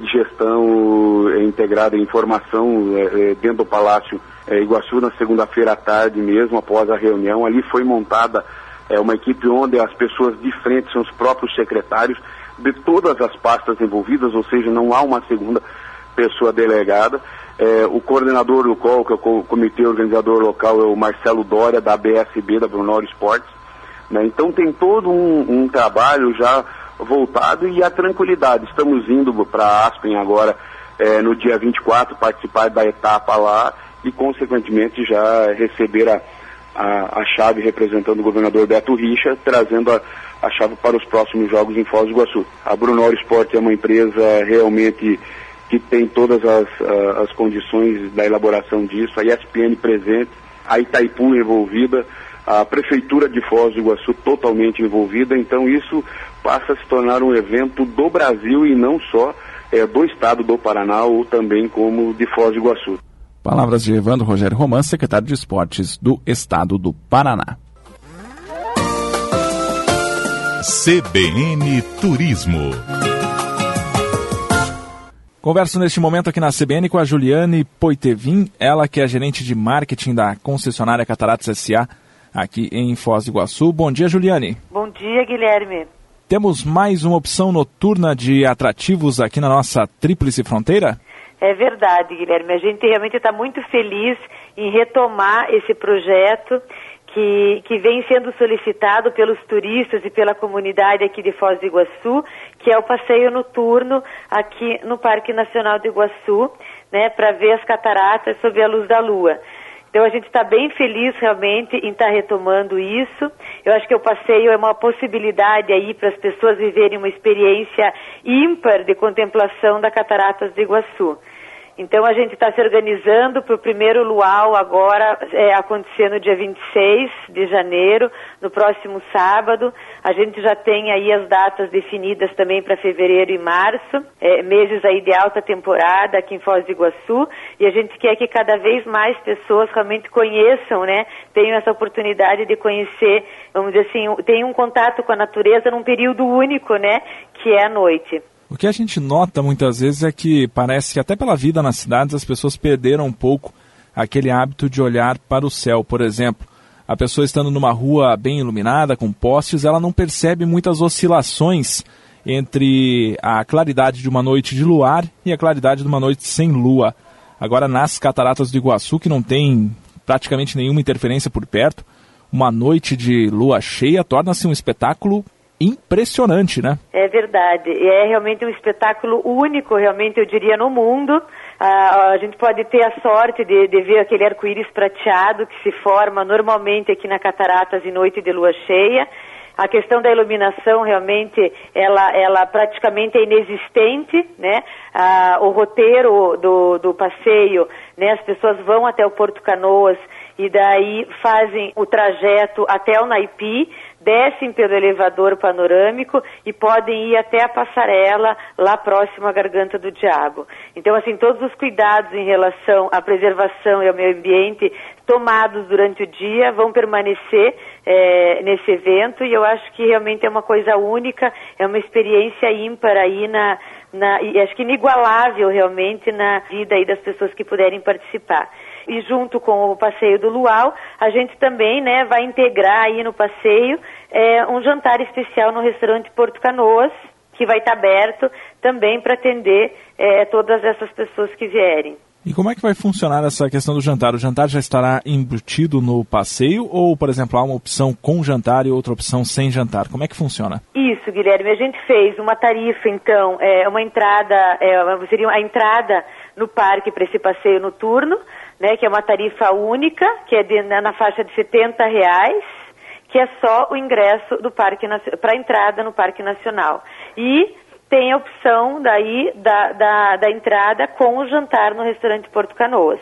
gestão é, integrada em informação é, dentro do Palácio é, Iguaçu na segunda-feira à tarde mesmo, após a reunião. Ali foi montada é, uma equipe onde as pessoas de frente são os próprios secretários de todas as pastas envolvidas, ou seja, não há uma segunda pessoa delegada. É, o coordenador do C O L, que é o Comitê Organizador Local, é o Marcelo Dória, da B S B, da Brunor Esportes, né? Então tem todo um, um trabalho já voltado e a tranquilidade. Estamos indo para Aspen agora é, no dia vinte e quatro, participar da etapa lá e consequentemente já receber a, a, a chave representando o governador Beto Richa, trazendo a, a chave para os próximos jogos em Foz do Iguaçu. A Brunor Esporte é uma empresa realmente que tem todas as, as condições da elaboração disso, a E S P N presente, a Itaipu envolvida, a Prefeitura de Foz do Iguaçu totalmente envolvida, então isso passa a se tornar um evento do Brasil e não só é, do estado do Paraná ou também como de Foz do Iguaçu. Palavras de Evandro Rogério Roman, secretário de Esportes do estado do Paraná. C B N Turismo. Converso neste momento aqui na C B N com a Juliane Poitevin, ela que é gerente de marketing da concessionária Cataratas S A aqui em Foz do Iguaçu. Bom dia, Juliane. Bom dia, Guilherme. Temos mais uma opção noturna de atrativos aqui na nossa Tríplice Fronteira? É verdade, Guilherme. A gente realmente está muito feliz em retomar esse projeto que, que vem sendo solicitado pelos turistas e pela comunidade aqui de Foz do Iguaçu, que é o passeio noturno aqui no Parque Nacional do Iguaçu, né, para ver as cataratas sob a luz da lua. Então a gente está bem feliz realmente em estar tá retomando isso. Eu acho que o passeio é uma possibilidade aí para as pessoas viverem uma experiência ímpar de contemplação da Cataratas do Iguaçu. Então a gente está se organizando para o primeiro luau agora é, acontecer no dia vinte e seis de janeiro, no próximo sábado. A gente já tem aí as datas definidas também para fevereiro e março, é, meses aí de alta temporada aqui em Foz do Iguaçu, e a gente quer que cada vez mais pessoas realmente conheçam, né, tenham essa oportunidade de conhecer, vamos dizer assim, tenham um contato com a natureza num período único, né, que é a noite. O que a gente nota muitas vezes é que parece que até pela vida nas cidades as pessoas perderam um pouco aquele hábito de olhar para o céu. Por exemplo, a pessoa estando numa rua bem iluminada, com postes, ela não percebe muitas oscilações entre a claridade de uma noite de luar e a claridade de uma noite sem lua. Agora, nas Cataratas do Iguaçu, que não tem praticamente nenhuma interferência por perto, uma noite de lua cheia torna-se um espetáculo impressionante, né? É verdade, é realmente um espetáculo único, realmente eu diria, no mundo. Ah, a gente pode ter a sorte de, de ver aquele arco-íris prateado que se forma normalmente aqui na Cataratas em noite de lua cheia. A questão da iluminação realmente, ela, ela praticamente é inexistente, né? Ah, o roteiro do, do passeio, né? As pessoas vão até o Porto Canoas e daí fazem o trajeto até o Naipi, descem pelo elevador panorâmico e podem ir até a passarela lá próximo à Garganta do Diabo. Então, assim, todos os cuidados em relação à preservação e ao meio ambiente tomados durante o dia vão permanecer é, nesse evento, e eu acho que realmente é uma coisa única, é uma experiência ímpar aí na, na e acho que inigualável realmente na vida aí das pessoas que puderem participar. E junto com o passeio do Luau, a gente também, né, vai integrar aí no passeio é, um jantar especial no restaurante Porto Canoas, que vai estar aberto também para atender é, todas essas pessoas que vierem. E como é que vai funcionar essa questão do jantar? O jantar já estará embutido no passeio ou, por exemplo, há uma opção com jantar e outra opção sem jantar? Como é que funciona? Isso, Guilherme. A gente fez uma tarifa, então, é, uma entrada, é, seria a entrada no parque para esse passeio noturno, né, que é uma tarifa única, que é de, na faixa de setenta reais, que é só o ingresso do parque para a entrada no Parque Nacional. E tem a opção daí da, da, da entrada com o jantar no restaurante Porto Canoas.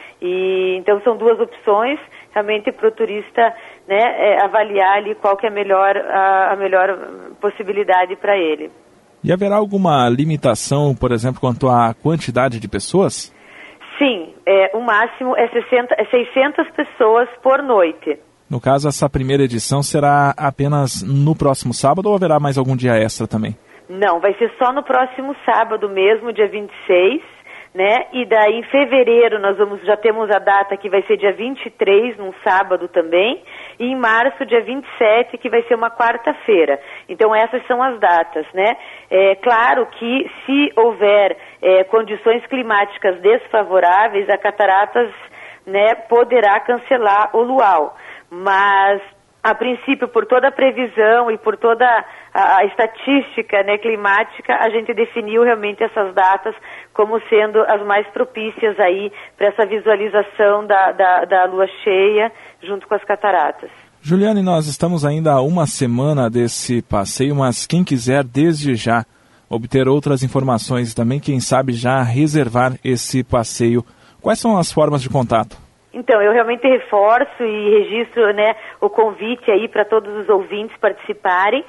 E, então são duas opções realmente para o turista, né, é, avaliar ali qual que é a melhor, a, a melhor possibilidade para ele. E haverá alguma limitação, por exemplo, quanto à quantidade de pessoas? Sim, é, o máximo é, sessenta, é seiscentas pessoas por noite. No caso, essa primeira edição será apenas no próximo sábado ou haverá mais algum dia extra também? Não, vai ser só no próximo sábado mesmo, dia vinte e seis, né? E daí em fevereiro nós vamos, já temos a data que vai ser dia vinte e três, num sábado também, e em março, dia vinte e sete, que vai ser uma quarta-feira. Então essas são as datas, né? É claro que se houver é, condições climáticas desfavoráveis, a Cataratas, né, poderá cancelar o luau, mas a princípio, por toda a previsão e por toda a, a estatística, né, climática, a gente definiu realmente essas datas como sendo as mais propícias aí para essa visualização da, da, da lua cheia junto com as cataratas. Juliane, nós estamos ainda a uma semana desse passeio, mas quem quiser desde já obter outras informações e também, quem sabe, já reservar esse passeio, quais são as formas de contato? Então, eu realmente reforço e registro, né, o convite aí para todos os ouvintes participarem.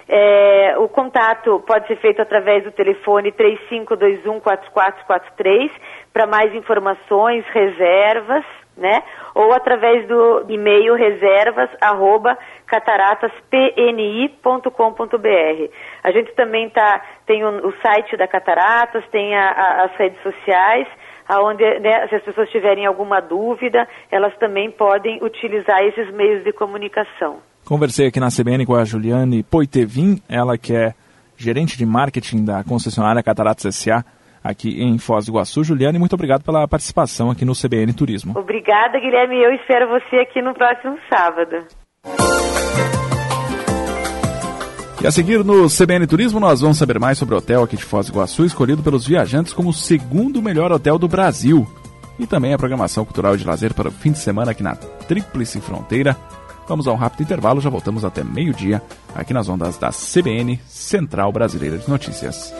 É, o contato pode ser feito através do telefone três cinco dois um, quatro quatro quatro três para mais informações, reservas, né? Ou através do e-mail reservas arroba cataratas p n i ponto com ponto b r. A gente também tá, tem o, o site da Cataratas, tem a, a, as redes sociais, onde, né, se as pessoas tiverem alguma dúvida, elas também podem utilizar esses meios de comunicação. Conversei aqui na C B N com a Juliane Poitevin, ela que é gerente de marketing da concessionária Cataratas S A aqui em Foz do Iguaçu. Juliane, muito obrigado pela participação aqui no C B N Turismo. Obrigada, Guilherme, eu espero você aqui no próximo sábado. E a seguir no C B N Turismo nós vamos saber mais sobre o hotel aqui de Foz do Iguaçu, escolhido pelos viajantes como o segundo melhor hotel do Brasil. E também a programação cultural e de lazer para o fim de semana aqui na Tríplice Fronteira. Vamos a um rápido intervalo, já voltamos até meio-dia aqui nas ondas da C B N, Central Brasileira de Notícias.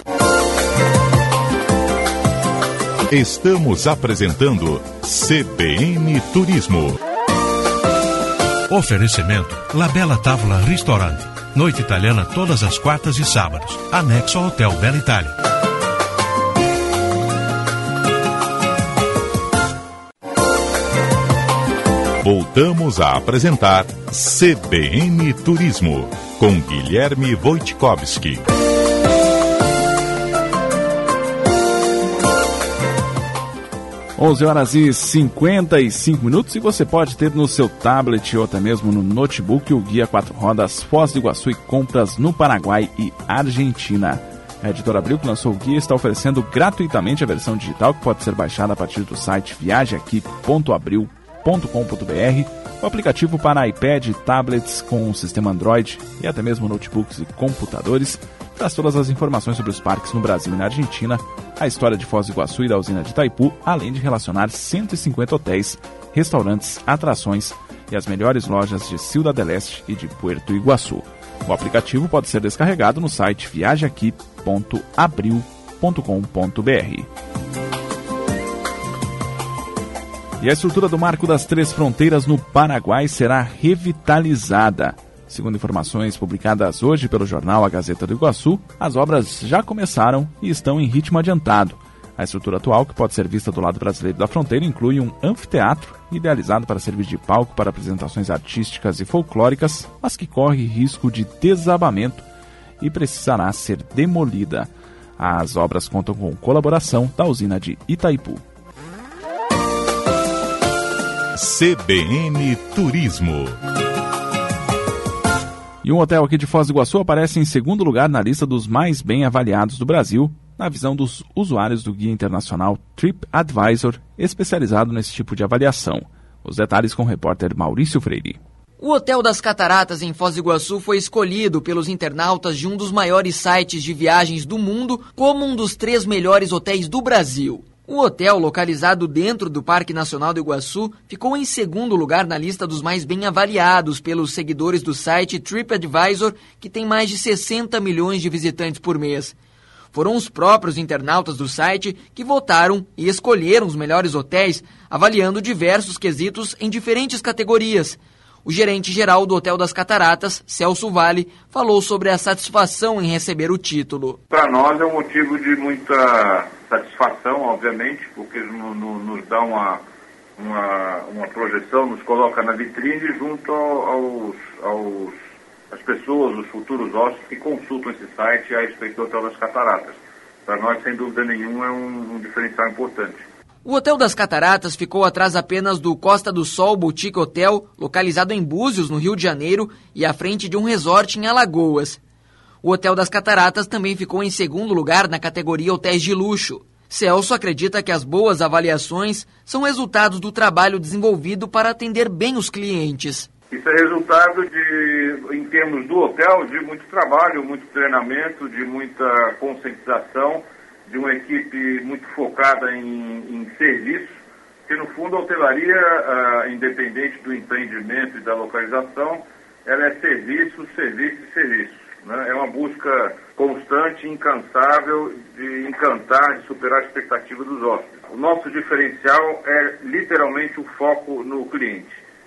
Estamos apresentando C B N Turismo. Oferecimento Labella Tavola Restaurante. Noite italiana todas as quartas e sábados. Anexo ao Hotel Bela Itália. Voltamos a apresentar C B N Turismo com Guilherme Wojtkowski. onze horas e cinquenta e cinco minutos e você pode ter no seu tablet ou até mesmo no notebook o Guia Quatro Rodas Foz do Iguaçu e compras no Paraguai e Argentina. A Editora Abril, que lançou o guia, está oferecendo gratuitamente a versão digital que pode ser baixada a partir do site viaje aqui ponto abril ponto com ponto b r, o aplicativo para iPad e tablets com o sistema Android e até mesmo notebooks e computadores. Traz todas as informações sobre os parques no Brasil e na Argentina, a história de Foz do Iguaçu e da usina de Itaipu, além de relacionar cento e cinquenta hotéis, restaurantes, atrações e as melhores lojas de Ciudad del Este e de Puerto Iguaçu. O aplicativo pode ser descarregado no site viaje aqui ponto abril ponto com ponto b r. E a estrutura do Marco das Três Fronteiras no Paraguai será revitalizada. Segundo informações publicadas hoje pelo jornal A Gazeta do Iguaçu, as obras já começaram e estão em ritmo adiantado. A estrutura atual, que pode ser vista do lado brasileiro da fronteira, inclui um anfiteatro idealizado para servir de palco para apresentações artísticas e folclóricas, mas que corre risco de desabamento e precisará ser demolida. As obras contam com colaboração da usina de Itaipu. C B N Turismo. E um hotel aqui de Foz do Iguaçu aparece em segundo lugar na lista dos mais bem avaliados do Brasil, na visão dos usuários do guia internacional TripAdvisor, especializado nesse tipo de avaliação. Os detalhes com o repórter Maurício Freire. O Hotel das Cataratas, em Foz do Iguaçu, foi escolhido pelos internautas de um dos maiores sites de viagens do mundo como um dos três melhores hotéis do Brasil. O hotel, localizado dentro do Parque Nacional do Iguaçu, ficou em segundo lugar na lista dos mais bem avaliados pelos seguidores do site TripAdvisor, que tem mais de sessenta milhões de visitantes por mês. Foram os próprios internautas do site que votaram e escolheram os melhores hotéis, avaliando diversos quesitos em diferentes categorias. O gerente-geral do Hotel das Cataratas, Celso Vale, falou sobre a satisfação em receber o título. Para nós é um motivo de muita satisfação, obviamente, porque no, no, nos dá uma, uma, uma projeção, nos coloca na vitrine junto aos, aos, às pessoas, os futuros hóspedes que consultam esse site a respeito do Hotel das Cataratas. Para nós, sem dúvida nenhuma, é um, um diferencial importante. O Hotel das Cataratas ficou atrás apenas do Costa do Sol Boutique Hotel, localizado em Búzios, no Rio de Janeiro, e à frente de um resort em Alagoas. O Hotel das Cataratas também ficou em segundo lugar na categoria Hotéis de Luxo. Celso acredita que as boas avaliações são resultados do trabalho desenvolvido para atender bem os clientes. Isso é resultado de, em termos do hotel, de muito trabalho, muito treinamento, de muita conscientização, de uma equipe muito focada em, em serviço, que no fundo a hotelaria, ah, independente do empreendimento e da localização, ela é serviço, serviço e serviço. Né? É uma busca constante, incansável de encantar, de superar a expectativa dos hóspedes. O nosso diferencial é literalmente o foco no cliente.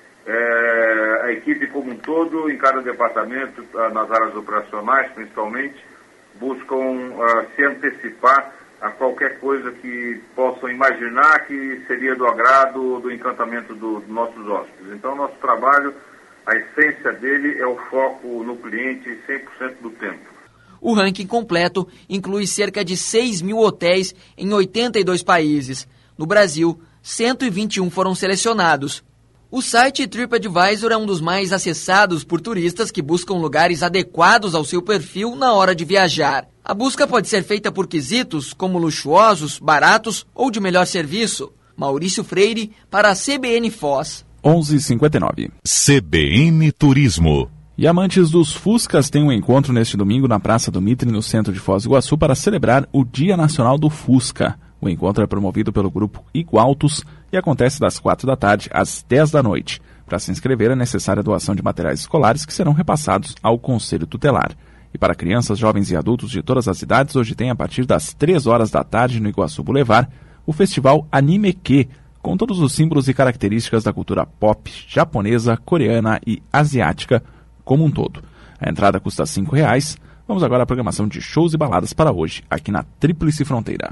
É, a equipe como um todo, em cada departamento, nas áreas operacionais principalmente, buscam uh, se antecipar a qualquer coisa que possam imaginar que seria do agrado, do encantamento dos do nossos hóspedes. Então, nosso trabalho, a essência dele é o foco no cliente cem por cento do tempo. O ranking completo inclui cerca de seis mil hotéis em oitenta e dois países. No Brasil, cento e vinte e um foram selecionados. O site TripAdvisor é um dos mais acessados por turistas que buscam lugares adequados ao seu perfil na hora de viajar. A busca pode ser feita por quesitos como luxuosos, baratos ou de melhor serviço. Maurício Freire, para a C B N Foz. onze e cinquenta e nove. C B N Turismo. E amantes dos Fuscas têm um encontro neste domingo na Praça do Mitre, no centro de Foz do Iguaçu, para celebrar o Dia Nacional do Fusca. O encontro é promovido pelo grupo Igualtos e acontece das quatro da tarde às dez da noite. Para se inscrever é necessária a doação de materiais escolares que serão repassados ao Conselho Tutelar. E para crianças, jovens e adultos de todas as idades, hoje tem a partir das três horas da tarde no Iguaçu Boulevard o festival Anime Q, com todos os símbolos e características da cultura pop japonesa, coreana e asiática como um todo. A entrada custa cinco reais. Vamos agora à programação de shows e baladas para hoje, aqui na Tríplice Fronteira.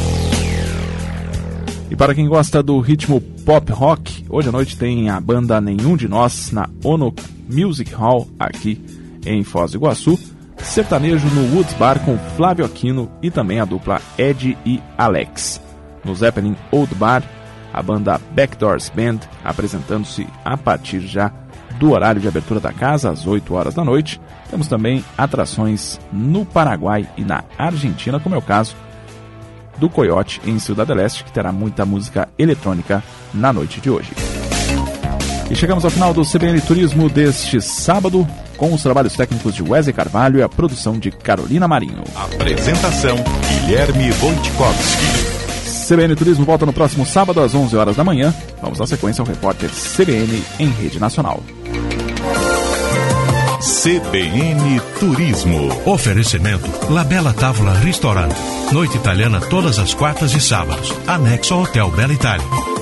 E para quem gosta do ritmo pop rock, hoje à noite tem a banda Nenhum de Nós na Ono Music Hall, aqui em Foz do Iguaçu. Sertanejo no Woods Bar com Flávio Aquino e também a dupla Ed e Alex. No Zeppelin Old Bar, a banda Backdoors Band apresentando-se a partir já do horário de abertura da casa, às oito horas da noite. Temos também atrações no Paraguai e na Argentina, como é o caso do Coyote em Ciudad del Este, que terá muita música eletrônica na noite de hoje. E chegamos ao final do C B N Turismo deste sábado, com os trabalhos técnicos de Wesley Carvalho e a produção de Carolina Marinho. Apresentação, Guilherme Wojtkowski. C B N Turismo volta no próximo sábado às onze horas da manhã. Vamos na sequência ao repórter C B N em rede nacional. C B N Turismo. Oferecimento Labella Távola Restaurante. Noite italiana todas as quartas e sábados. Anexo ao Hotel Bela Itália.